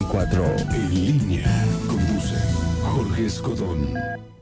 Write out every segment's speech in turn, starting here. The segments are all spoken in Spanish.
24. En línea. Conduce Jorge Escodón.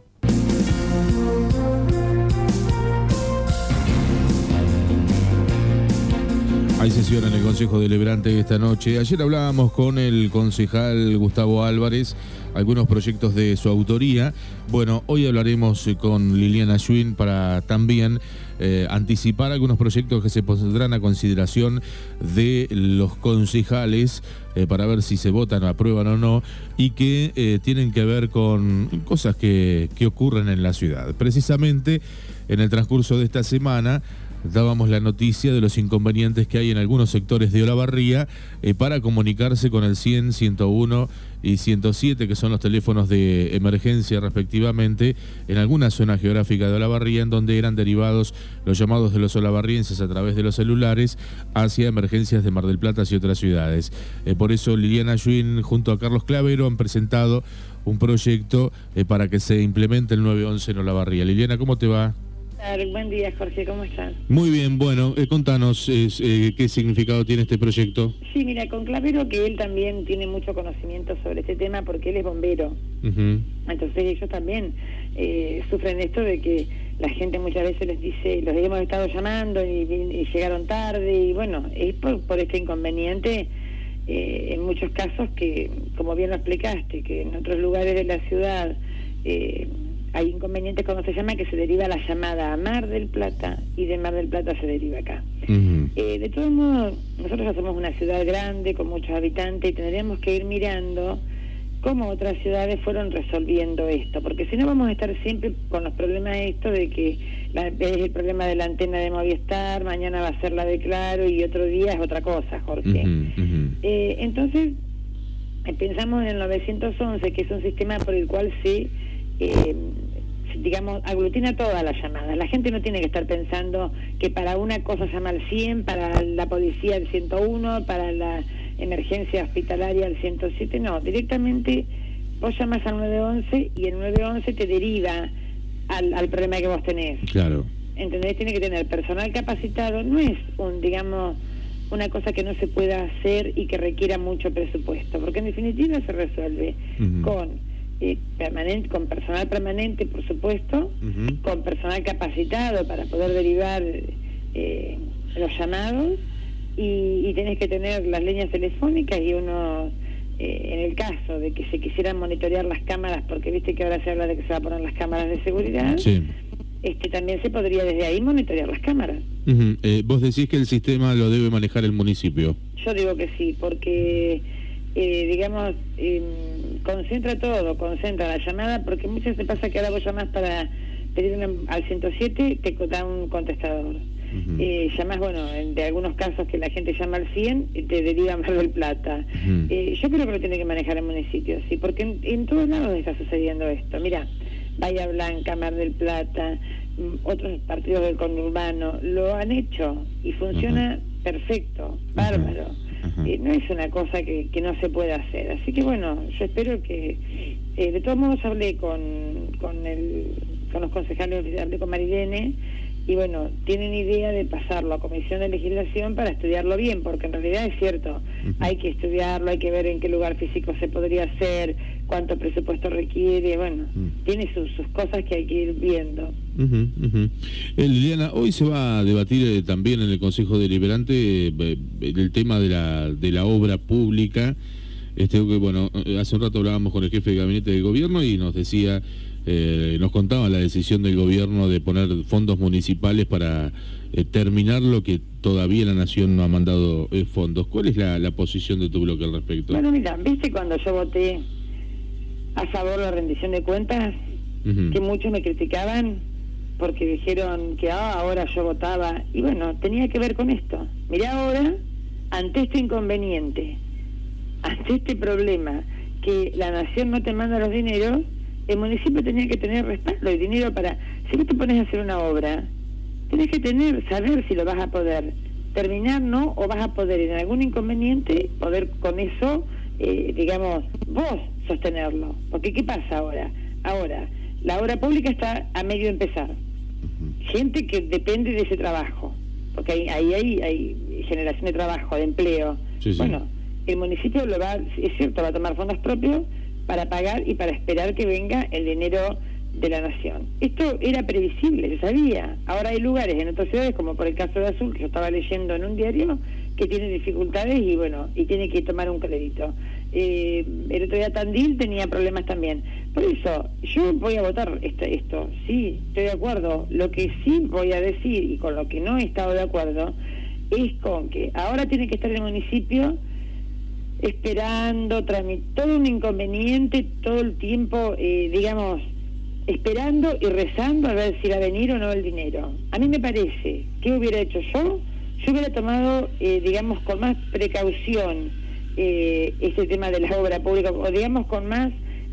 Hay sesión en el Consejo Deliberante esta noche. Ayer hablábamos con el concejal Gustavo Álvarez, algunos proyectos de su autoría. Bueno, hoy hablaremos con Liliana Schwinn para también anticipar algunos proyectos que se pondrán a consideración de los concejales para ver si se votan o aprueban o no, y que tienen que ver con cosas que ocurren en la ciudad. Precisamente en el transcurso de esta semana dábamos la noticia de los inconvenientes que hay en algunos sectores de Olavarría para comunicarse con el 100, 101 y 107, que son los teléfonos de emergencia respectivamente, en alguna zona geográfica de Olavarría, en donde eran derivados los llamados de los olavarrienses a través de los celulares hacia emergencias de Mar del Plata y otras ciudades. Por eso Liliana Schwinn junto a Carlos Clavero han presentado un proyecto para que se implemente el 911 en Olavarría. Liliana, ¿cómo te va? Buen día, Jorge, ¿cómo estás? Muy bien, bueno, contanos qué significado tiene este proyecto. Sí, mira, con Clavero, que él también tiene mucho conocimiento sobre este tema porque él es bombero. Entonces ellos también sufren esto de que la gente muchas veces les dice, los hemos estado llamando y llegaron tarde, y bueno, es por este inconveniente en muchos casos que, como bien lo explicaste, que en otros lugares de la ciudad hay inconvenientes cuando se llama, que se deriva la llamada a Mar del Plata y de Mar del Plata se deriva acá. De todos modos, nosotros ya somos una ciudad grande con muchos habitantes y tendríamos que ir mirando cómo otras ciudades fueron resolviendo esto, porque si no vamos a estar siempre con los problemas estos de que es el problema de la antena de Movistar, mañana va a ser la de Claro y otro día es otra cosa, Jorge. Entonces, pensamos en el 911, que es un sistema por el cual se digamos, aglutina todas las llamadas. La gente no tiene que estar pensando que para una cosa llama al 100, para la policía al 101, para la emergencia hospitalaria al 107, no, directamente vos llamas al 911 y el 911 te deriva al problema que vos tenés. Claro. ¿Entendés? Tiene que tener personal capacitado, no es una cosa que no se pueda hacer y que requiera mucho presupuesto, porque en definitiva se resuelve con con personal permanente, por supuesto, con personal capacitado para poder derivar los llamados, y tenés que tener las líneas telefónicas, y uno, en el caso de que se quisieran monitorear las cámaras, porque viste que ahora se habla de que se va a poner las cámaras de seguridad, sí. También se podría desde ahí monitorear las cámaras. Vos decís que el sistema lo debe manejar el municipio. Yo digo que sí, porque digamos, concentra todo, concentra la llamada, porque muchas veces pasa que ahora vos llamás para pedir al 107, te da un contestador. Llamás, bueno, de algunos casos que la gente llama al 100, te deriva a Mar del Plata. Yo creo que lo tiene que manejar el municipio, sí, porque en todos lados está sucediendo esto. Mira, Bahía Blanca, Mar del Plata, otros partidos del conurbano lo han hecho y funciona perfecto, bárbaro. No es una cosa que no se pueda hacer. Así que bueno, yo espero que de todos modos hablé con los concejales, hablé con Marilene, y bueno, tienen idea de pasarlo a Comisión de Legislación para estudiarlo bien, porque en realidad es cierto, hay que estudiarlo, hay que ver en qué lugar físico se podría hacer, cuánto presupuesto requiere, bueno, tiene sus cosas que hay que ir viendo. Liliana, hoy se va a debatir también en el Consejo Deliberante el tema de la obra pública. Que bueno, hace un rato hablábamos con el jefe de gabinete de gobierno y nos decía, nos contaba la decisión del gobierno de poner fondos municipales para terminar lo que todavía la Nación no ha mandado fondos. ¿Cuál es la posición de tu bloque al respecto? Bueno, mira, ¿viste cuando yo voté a favor de la rendición de cuentas? Que muchos me criticaban porque dijeron que ahora yo votaba, y bueno, tenía que ver con esto. Mirá ahora, ante este inconveniente, ante este problema, que la Nación no te manda los dineros, el municipio tenía que tener respaldo y dinero para... Si vos te pones a hacer una obra, tenés que saber si lo vas a poder terminar, ¿no? O vas a poder, en algún inconveniente, poder con eso, digamos, vos sostenerlo. Porque ¿qué pasa ahora? Ahora, la obra pública está a medio de empezar. Gente que depende de ese trabajo, porque ahí hay generación de trabajo, de empleo. Sí. Bueno, el municipio es cierto, va a tomar fondos propios para pagar y para esperar que venga el dinero de la nación. Esto era previsible, se sabía. Ahora hay lugares en otras ciudades, como por el caso de Azul, que yo estaba leyendo en un diario, que tiene dificultades y tiene que tomar un crédito. El otro día Tandil tenía problemas también. Por eso, yo voy a votar esto, sí, estoy de acuerdo. Lo que sí voy a decir, y con lo que no he estado de acuerdo, es con que ahora tiene que estar el municipio esperando, todo un inconveniente, todo el tiempo, esperando y rezando a ver si va a venir o no el dinero. A mí me parece, ¿qué hubiera hecho yo? Yo hubiera tomado, con más precaución este tema de la obra pública, o con más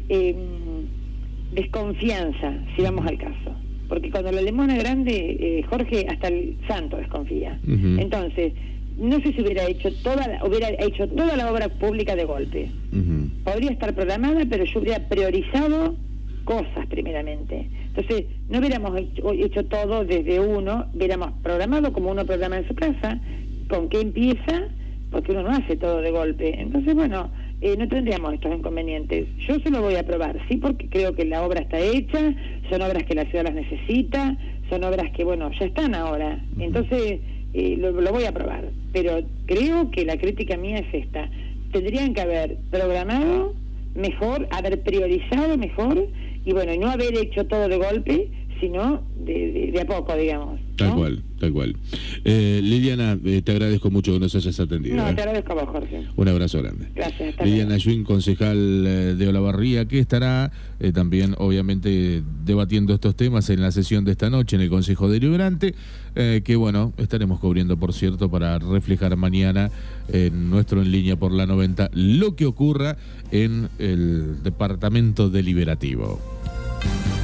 desconfianza, si vamos al caso. Porque cuando la limona grande, Jorge, hasta el santo desconfía. Uh-huh. Entonces, no sé si hubiera hecho toda la obra pública de golpe. Uh-huh. Podría estar programada, pero yo hubiera priorizado cosas primeramente. Entonces, no hubiéramos hecho todo desde uno, hubiéramos programado como uno programa en su casa, con qué empieza, porque uno no hace todo de golpe. Entonces, no tendríamos estos inconvenientes. Yo se lo voy a aprobar, sí, porque creo que la obra está hecha, son obras que la ciudad las necesita, son obras que, ya están ahora. Entonces, lo voy a aprobar. Pero creo que la crítica mía es esta. Tendrían que haber programado mejor, haber priorizado mejor, y no haber hecho todo de golpe, sino de a poco, digamos, ¿no? Tal cual. Liliana, te agradezco mucho que nos hayas atendido. No, te agradezco a vos, Jorge. Un abrazo grande. Gracias. Liliana Schwinn, concejal de Olavarría, que estará también, obviamente, debatiendo estos temas en la sesión de esta noche en el Consejo Deliberante, que estaremos cubriendo, por cierto, para reflejar mañana en nuestro En Línea por la 90 lo que ocurra en el Departamento Deliberativo.